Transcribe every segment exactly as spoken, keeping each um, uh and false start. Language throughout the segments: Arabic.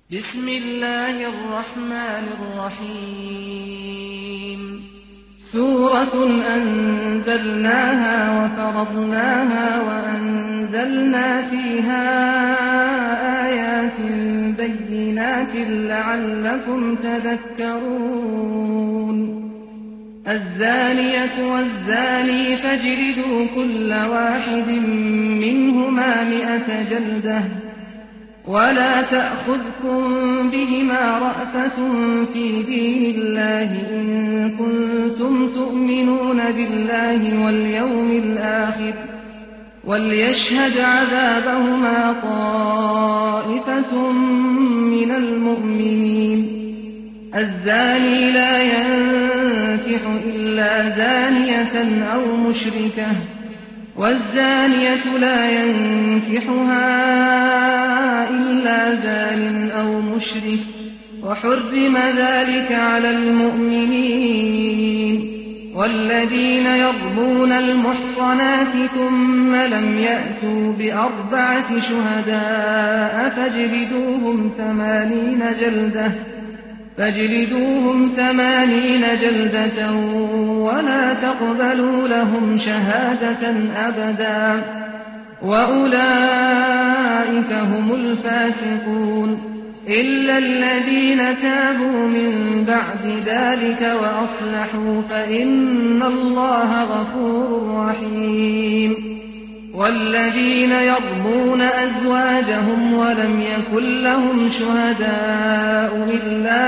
بسم الله الرحمن الرحيم سورة أنزلناها وفرضناها وأنزلنا فيها آيات بينات لعلكم تذكرون الزانية والزاني فاجلدوا كل واحد منهما مئة جلدة ولا تأخذكم بهما رأفة في دين الله إن كنتم تؤمنون بالله واليوم الآخر وليشهد عذابهما طائفة من المؤمنين الزاني لا ينكح إلا زانية أو مشركة والزانية لا ينكحها إلا زان أو مشرك وحرم ذلك على المؤمنين والذين يرمون المحصنات ثم لم يأتوا بأربعة شهداء فاجلدوهم ثمانين جلدة فاجلدوهم ثمانين جلدة ولا تقبلوا لهم شهادة أبدا وأولئك هم الفاسقون إلا الذين تابوا من بعد ذلك وأصلحوا فإن الله غفور رحيم والذين يرمون أزواجهم ولم يكن لهم شهداء إلا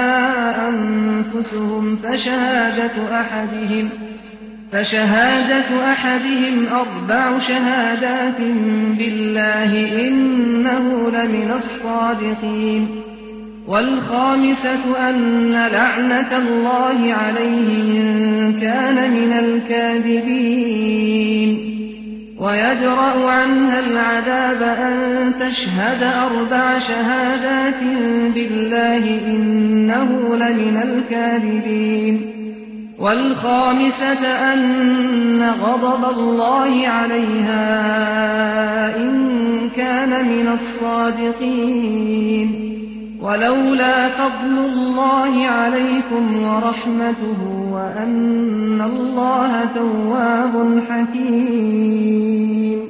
أنفسهم فشهادة أحدهم فشهادة أحدهم أربع شهادات بالله إنه لمن الصادقين والخامسة أن لعنة الله عليه إن كان من الكاذبين ويدرأ عنها العذاب أن تشهد أربع شهادات بالله إنه لمن الكاذبين والخامسة أن غضب الله عليها إن كان من الصادقين ولولا فضل الله عليكم ورحمته وأن الله تواب حكيم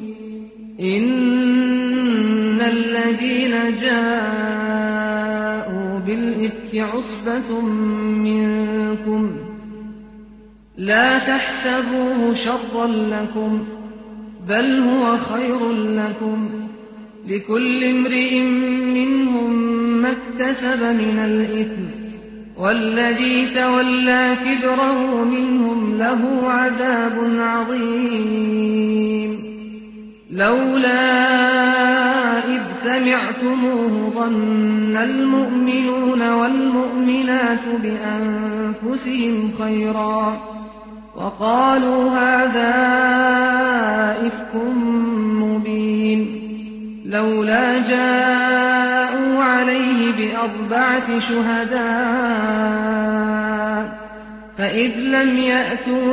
إن الذين جاءوا بالإفك عصبة منكم لا تحسبوه شرا لكم بل هو خير لكم لكل امرئ منهم ما اكتسب من الإثم والذي تولى كبره منهم له عذاب عظيم لولا إذ سمعتموه ظن المؤمنون والمؤمنات بأنفسهم خيرا وقالوا هذا إفك مبين لولا جاءوا عليه بأربعة شهداء فإذ لم يأتوا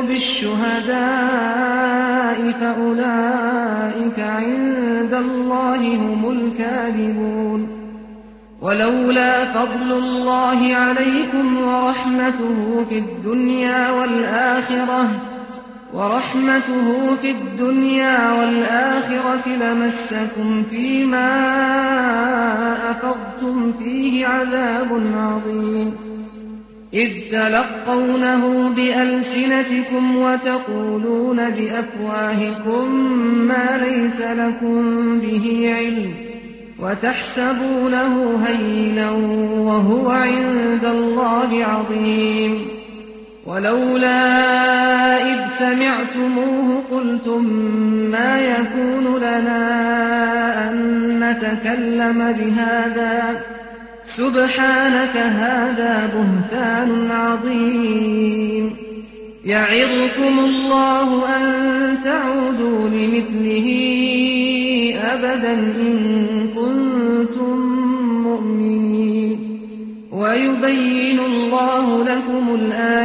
بالشهداء فأولئك عند الله هم الكاذبون ولولا فضل الله عليكم ورحمته في الدنيا والآخرة ورحمته في الدنيا والآخرة لمسكم فيما أفضتم فيه عذاب عظيم إذ تلقونه بألسنتكم وتقولون بأفواهكم ما ليس لكم به علم وتحسبونه هينا وهو عند الله عظيم ولولا إذ سمعتموه قلتم ما يكون لنا أن نتكلم بهذا سبحانك هذا بهتان عظيم يعظكم الله أن تعودوا لمثله أبدا إن كنتم مؤمنين ويبين الله لكم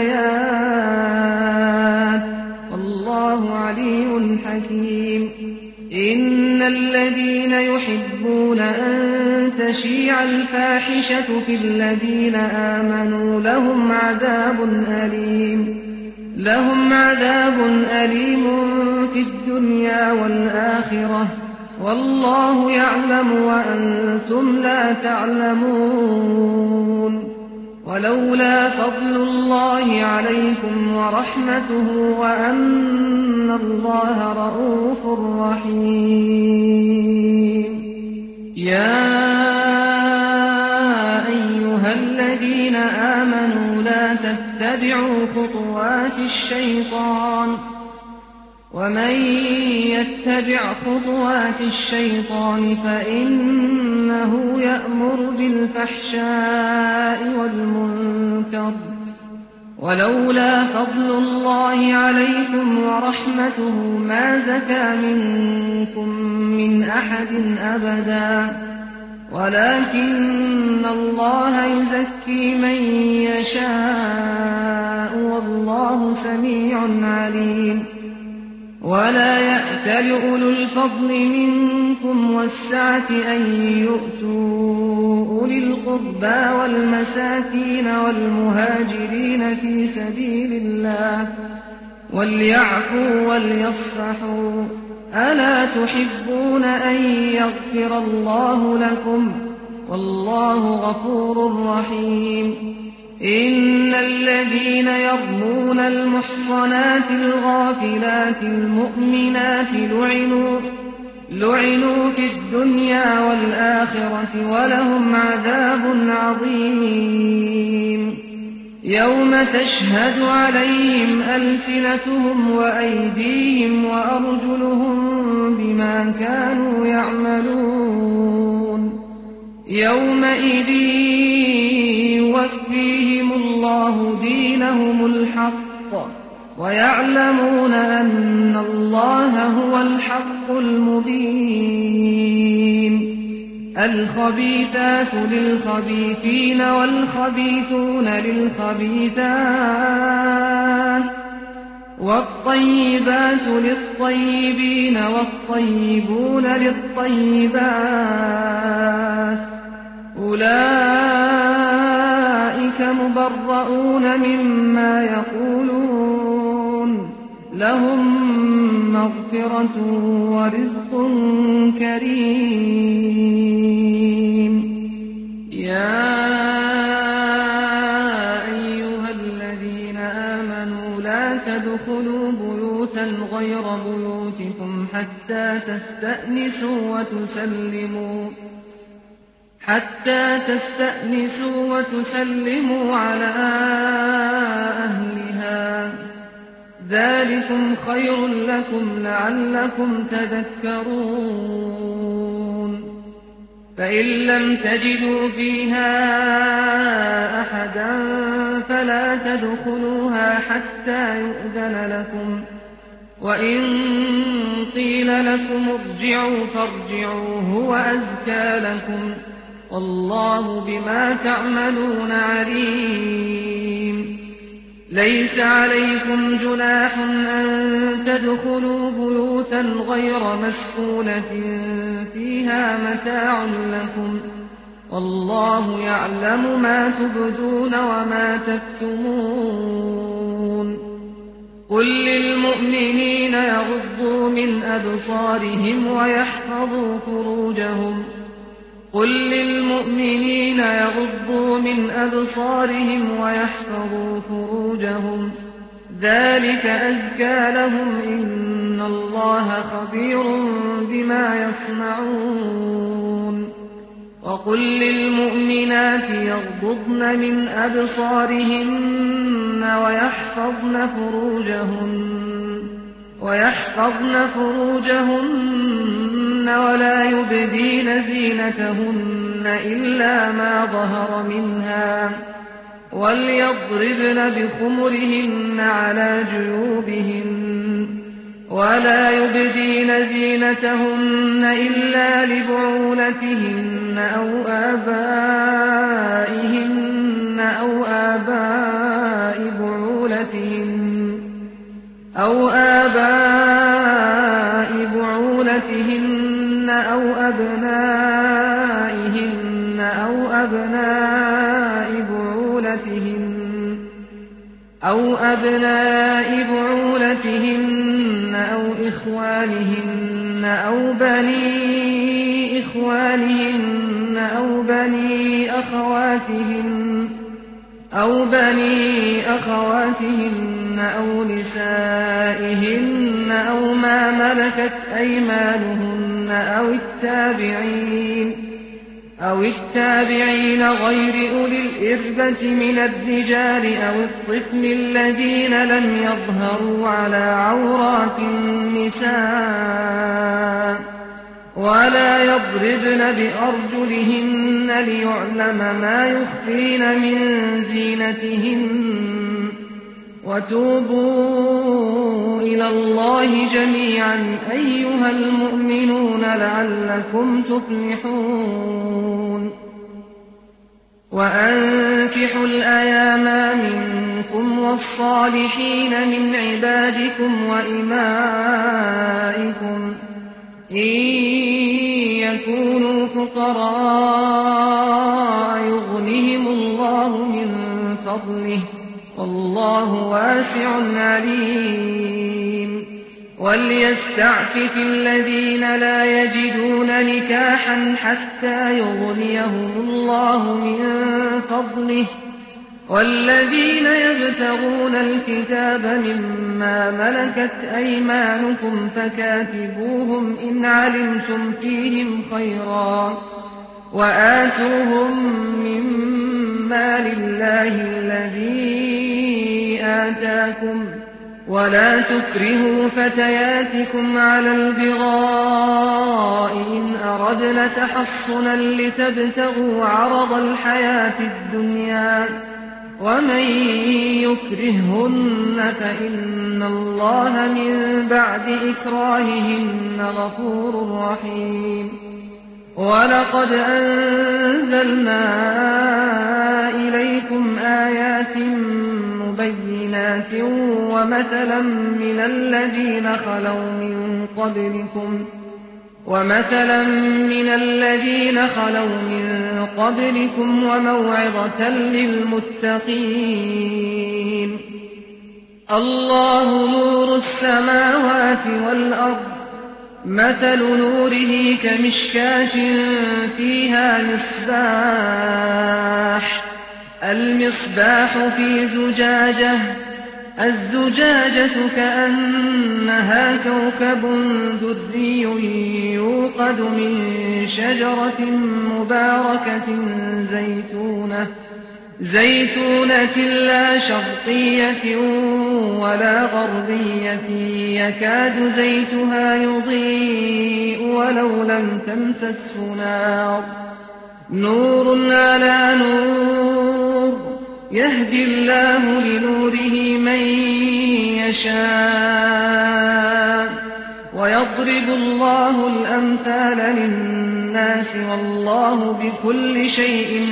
الآيات والله عليم حكيم إن الذين يحبون أن تشيع الفاحشة في الذين آمنوا لهم عذاب أليم لهم عذاب أليم في الدنيا والآخرة والله يعلم وأنتم لا تعلمون ولولا فضل الله عليكم ورحمته وأن الله رءوف رحيم يا أيها الذين آمنوا لا تتبعوا خطوات الشيطان ومن يتبع خطوات الشيطان فإنه يأمر بالفحشاء والمنكر ولولا فضل الله عليكم ورحمته ما زكى منكم من أحد أبدا ولكن الله يزكي من يشاء والله سميع عليم ولا يأتل أولو الفضل منكم والسعة أن يؤتوا أولي القربى والمساكين والمهاجرين في سبيل الله وليعفوا وليصفحوا ألا تحبون أن يغفر الله لكم والله غفور رحيم إن الذين يرمون المحصنات الغافلات المؤمنات لعنوا لعنوا في الدنيا والآخرة ولهم عذاب عظيم يوم تشهد عليهم ألسنتهم وأيديهم وأرجلهم بما كانوا يعملون يومئذ يوفيهم الله دينهم الحق ويعلمون أن الله هو الحق المبين الخبيثات للخبيثين والخبيثون للخبيثات والطيبات للطيبين والطيبون للطيبات أولئك مبرؤون مما يقولون لهم مغفرة ورزق كريم يا أيها الذين آمنوا لا تدخلوا بيوتا غير بيوتكم حتى تستأنسوا وتسلموا حتى تستأنسوا وتسلموا على أهلها ذلكم خير لكم لعلكم تذكرون فإن لم تجدوا فيها أحدا فلا تدخلوها حتى يؤذن لكم وإن قيل لكم ارجعوا فارجعوا هو أزكى لكم والله بما تعملون عليم ليس عليكم جناح أن تدخلوا بيوتا غير مسكونة فيها متاع لكم والله يعلم ما تبدون وما تكتمون قل للمؤمنين يغضوا من أبصارهم ويحفظوا فروجهم قل للمؤمنين يغضوا من أبصارهم ويحفظوا فروجهم ذلك أزكى لهم إن الله خبير بما يصنعون وقل للمؤمنات يغضضن من أبصارهن ويحفظن فروجهن ويحفظن فروجهن ولا يبدين زينتهن إلا ما ظهر منها وليضربن بخمرهن على جيوبهن ولا يبدين زينتهن إلا لبعولتهن أو آبائهن أو آباء بعولتهن أو آباء بعولتهن أو أبنائهن أو أبناء بعولتهن أو أبناء بعولتهن أو إخوانهن أو بني إخوانهن أو بني أخواتهن أو بني أخواتهن أو نسائهن أو ما ملكت أيمانهن أو التابعين أو التابعين غير أولي الإربة من الرجال أو الطفل الذين لم يظهروا على عورات النساء ولا يضربن بأرجلهن ليعلم ما يخفين من زينتهن وتوبوا إلى الله جميعا أيها المؤمنون لعلكم تفلحون وأنكحوا الأيام منكم والصالحين من عبادكم وإمائكم إن يكونوا فقراء يغنهم الله من فضله والله واسع عليم وليستعفف الذين لا يجدون نكاحا حتى يغنيهم الله من فضله والذين يبتغون الكتاب مما ملكت أيمانكم فكاتبوهم إن علمتم فيهم خيرا وآتوهم مما لله الذي آتاكم ولا تكرهوا فتياتكم على البغاء إن أردنا تحصنا لتبتغوا عرض الحياة الدنيا ومن يكرههن فإن الله من بعد إكراههن غفور رحيم ولقد أنزلنا إليكم آيات مبينات ومثلا من الذين خلوا من قبلكم ومثلا من الذين خلوا من قبلكم وموعظة للمتقين الله نور السماوات والأرض مثل نوره كمشكاة فيها مصباح المصباح في زجاجة الزجاجة كأنها كوكب دري يوقد من شجرة مباركة زيتونة زيتونة لا شرقية ولا غربية يكاد زيتها يضيء ولو لم تمسسه نار نور على نور يهدي الله لنوره من يشاء ويضرب الله الأمثال للناس والله بكل شيء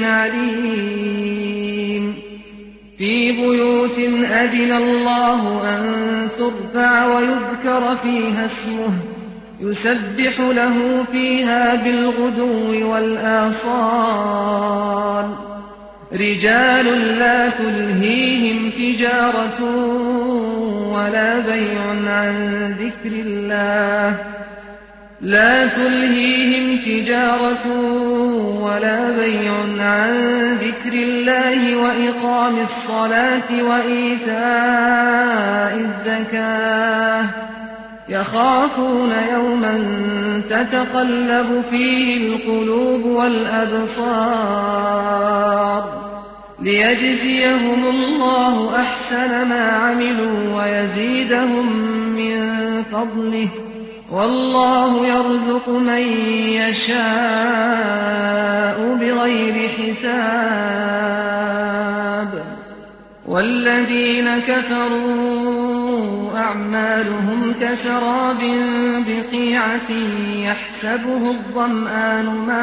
عليم في بيوت أذن الله أن ترفع ويذكر فيها اسمه يسبح له فيها بالغدو والآصال رجال لا تلهيهم تجارة ولا بيع عن ذكر الله لا تلهيهم تجارة ولا بيع عن ذكر الله وإقام الصلاة وإيتاء الزكاة يخافون يوما تتقلب فيه القلوب والأبصار ليجزيهم الله أحسن ما عملوا ويزيدهم من فضله والله يرزق من يشاء بغير حساب والذين كفروا أعمالهم كسراب بقيعة يحسبه الظمآن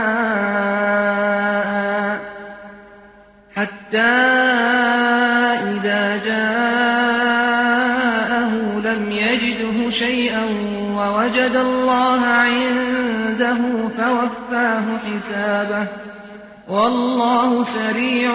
ماء حتى إذا جاءه لم يجده شيئا ووجد الله عنده فوفاه حسابه والله سريع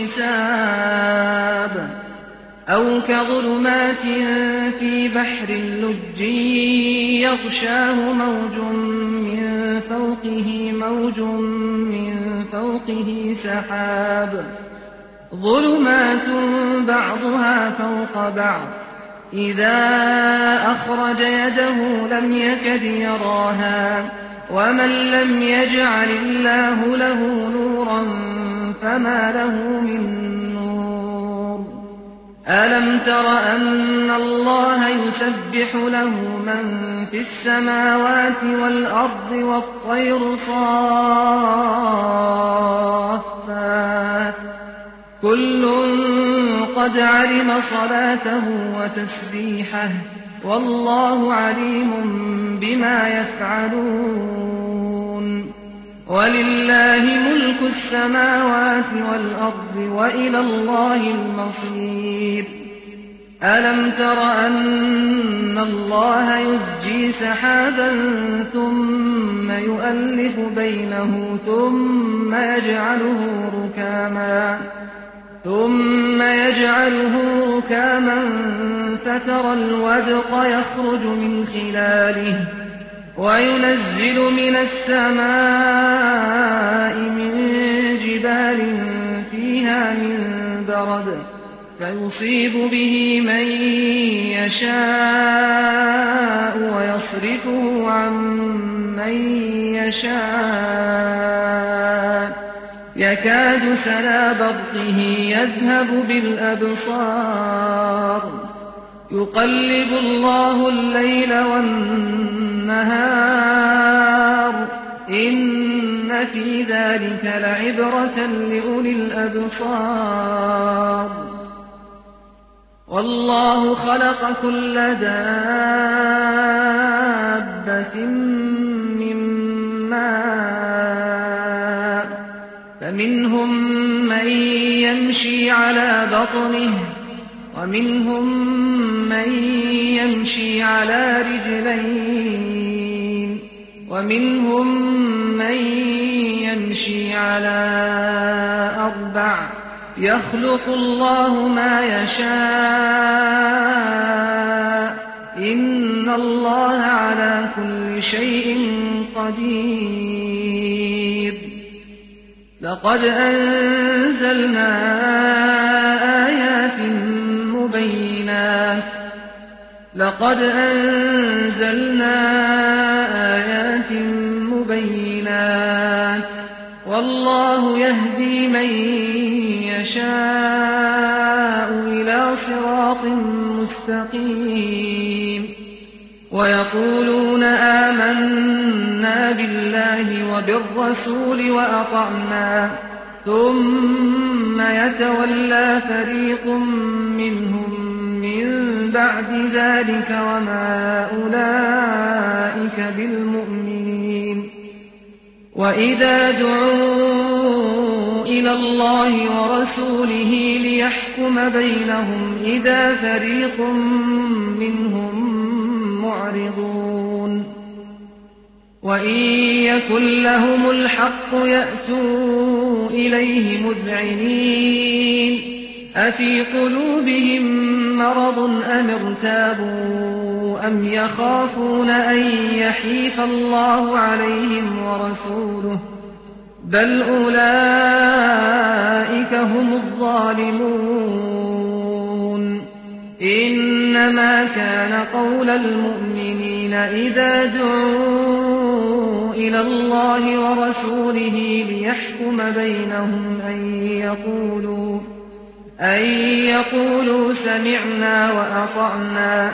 الحساب أو كظلمات في بحر لج يغشاه موج من فوقه موج من فوقه سحاب ظلمات بعضها فوق بعض إذا أخرج يده لم يكد يراها ومن لم يجعل الله له نورا فما له من نور ألم تر أن الله يسبح له من في السماوات والأرض والطير صافات كل قد علم صلاته وتسبيحه والله عليم بما يفعلون ولله ملك السماوات والأرض وإلى الله المصير ألم تر أن الله يزجي سحابا ثم يؤلف بينه ثم يجعله ركاما ثم يجعله ركاما فترى الودق يخرج من خلاله وينزل من السماء من جبال فيها من برد فيصيب به من يشاء ويصرفه عن من يشاء يكاد سنا برقه يذهب بالأبصار يقلب الله الليل والنهار إن في ذلك لعبرة لأولي الأبصار والله خلق كل دابة من ماء فمنهم من يمشي على بطنه ومنهم من يمشي على رجلين ومنهم من يمشي على أربع يخلق الله ما يشاء إن الله على كل شيء قدير لقد أنزلنا آيات مبينات لقد أنزلنا آيات مبينات والله يهدي من يشاء إلى صراط مستقيم ويقولون آمنا بالله وبالرسول وأطعنا ثم يتولى فريق منهم من بعد ذلك وما أولئك بالمؤمنين وإذا دعوا إلى الله ورسوله ليحكم بينهم إذا فريق منهم معرضون وإن يكن لهم الحق يأتوا إليه مذعنين أفي قلوبهم مرض أم ارتابوا أم يخافون أن يحيف الله عليهم ورسوله بل أولئك هم الظالمون إنما كان قول المؤمنين إذا دعوا إلى الله ورسوله ليحكم بينهم أن يقولوا أن يقولوا سمعنا وأطعنا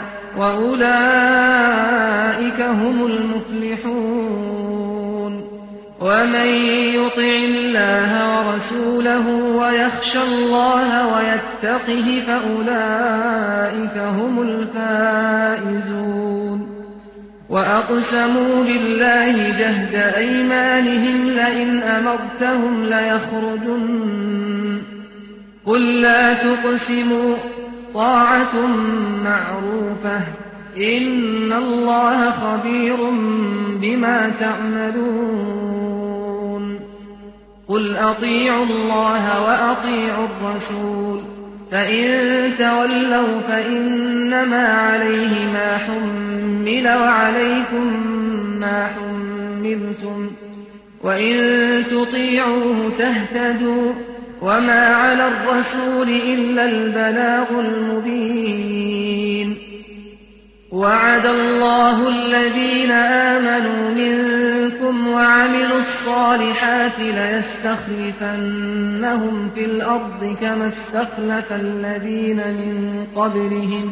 وأولئك هم المفلحون ومن يطع الله ورسوله ويخشى الله ويتقه فأولئك هم الفائزون وأقسموا بالله جهد أيمانهم لئن أمرتهم ليخرجن قل لا تقسموا طاعة معروفة إن الله خبير بما تعملون قل أطيعوا الله وأطيعوا الرسول فإن تولوا فإنما عليه ما حمل وعليكم ما حملتم وإن تطيعوه تهتدوا وما على الرسول إلا البلاغ المبين. وعد الله الذين آمنوا منكم وعملوا الصالحات ليستخلفنهم في الأرض كما استخلف الذين من قبلهم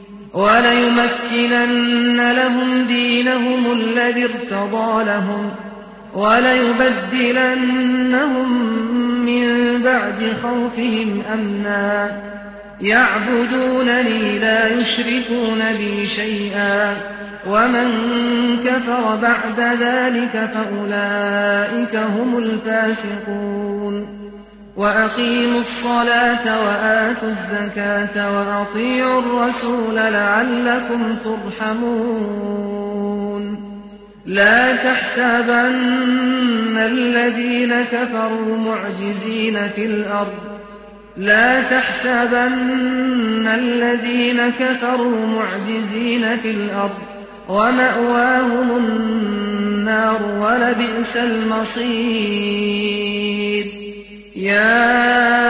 وليمكنن لهم دينهم الذي ارتضى لهم وليبدلنهم من بعد خوفهم أمنا يعبدونني لا يشركون بي شيئا ومن كفر بعد ذلك فأولئك هم الفاسقون. وأقيموا الصلاة وآتوا الزكاة وأطيعوا الرسول لعلكم ترحمون. لا تحسبن الذين كفروا معجزين في الأرض لا تحسبن الذين كفروا معجزين في الأرض ومأواهم النار ولبئس المصير. يا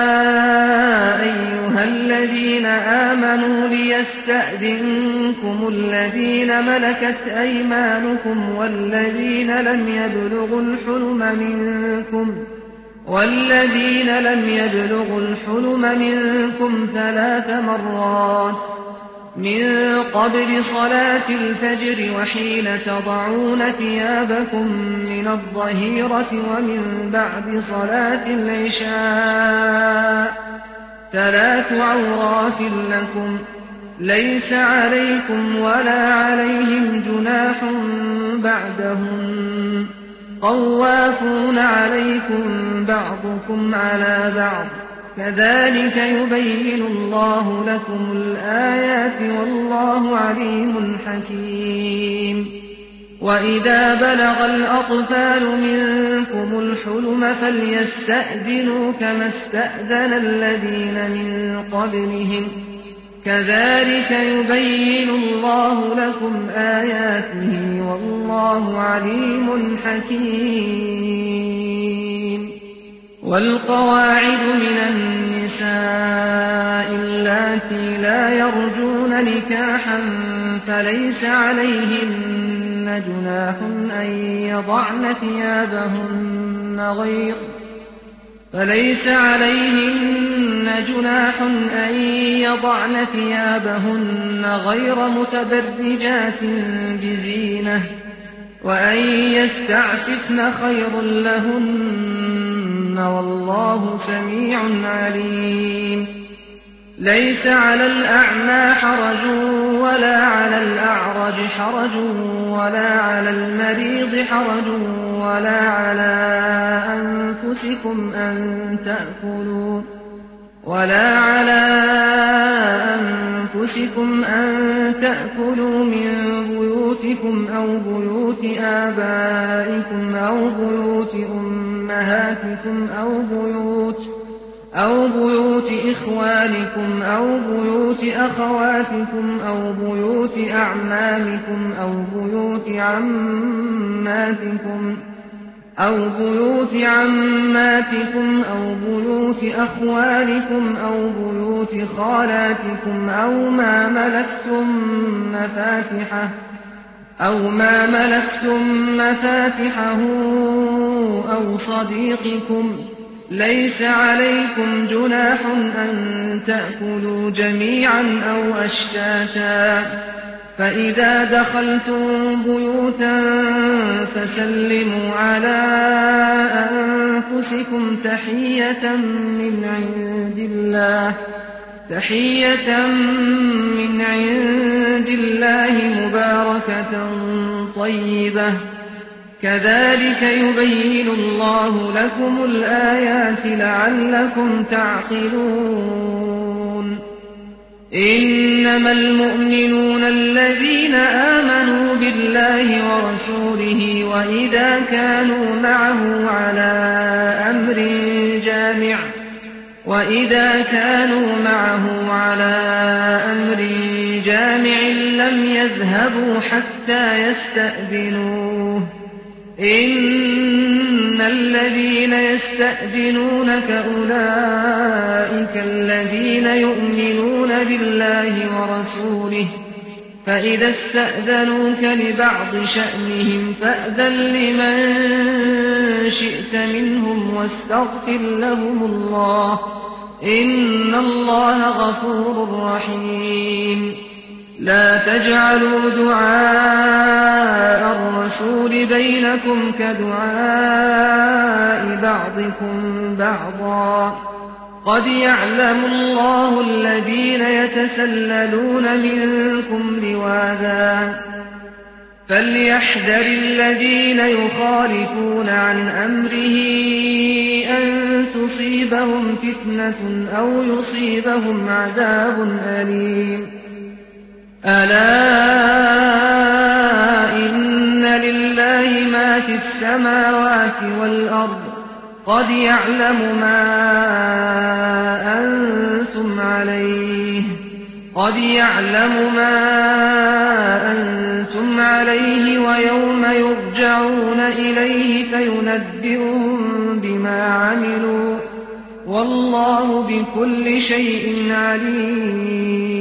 أيها الذين آمنوا ليستأذنكم الذين ملكت أيمانكم والذين لم يبلغوا الحلم منكم والذين لم يبلغوا الحلم منكم ثلاث مرات من قبل صلاة الفجر وحين تضعون ثيابكم من الظهيرة ومن بعد صلاة العشاء ثلاث عورات لكم ليس عليكم ولا عليهم جناح بعدهم طوافون عليكم بعضكم على بعض كذلك يبين الله لكم الآيات والله عليم حكيم. وإذا بلغ الأطفال منكم الحلم فليستأذنوا كما استأذن الذين من قبلهم كذلك يبين الله لكم آياته والله عليم حكيم. والقواعد من النساء اللاتي لا يرجون نكاحا فليس عليهن جناح أن يضعن ثيابهن غير فليس عليهن جناح أن يضعن ثيابهن غير متبرجات بزينة وأن يستعففن خير لهن والله سميع عليم. ليس على الأعمى حرج ولا على الأعرج حرج ولا على المريض حرج ولا على أنفسكم أن تأكلوا ولا على أنفسكم أن تأكلوا من بيوتكم أو بيوت آبائكم أو بيوت أمهاتكم أو بيوت أو بيوت إخوانكم أو بيوت أخواتكم أو بيوت أعمامكم أو بيوت عماتكم أو بيوت عماتكم أو بيوت أخوالكم أو بيوت خالاتكم أو ما ملكتم مفاتحه أو ما ملكتم مفاتحه أو صديقكم ليس عليكم جناح أن تأكلوا جميعا أو أشتاتا فإذا دخلتم بيوتا فسلموا على أنفسكم تحية من عند الله تحية من عند الله مباركة طيبة كذلك يبين الله لكم الآيات لعلكم تعقلون. إنما المؤمنون الذين آمنوا بالله ورسوله وإذا كانوا معه على أمر جامع وإذا كانوا معه على أمر جامع لم يذهبوا حتى يستأذنوه إن الذين يستأذنونك أولئك الذين يؤمنون بالله ورسوله فإذا استأذنوك لبعض شأنهم فأذن لمن شئت منهم واستغفر لهم الله إن الله غفور رحيم لا تجعلوا دعاء الرسول بينكم كدعاء بعضكم بعضا قد يعلم الله الذين يتسللون منكم لواذا فليحذر الذين يخالفون عن أمره أن تصيبهم فتنة أو يصيبهم عذاب أليم ألا إن لله ما في السماوات والأرض قد يعلم ما أنتم عليه قد يعلم ما أنتم عليه ويوم يرجعون إليه فينبئهم بما عملوا والله بكل شيء عليم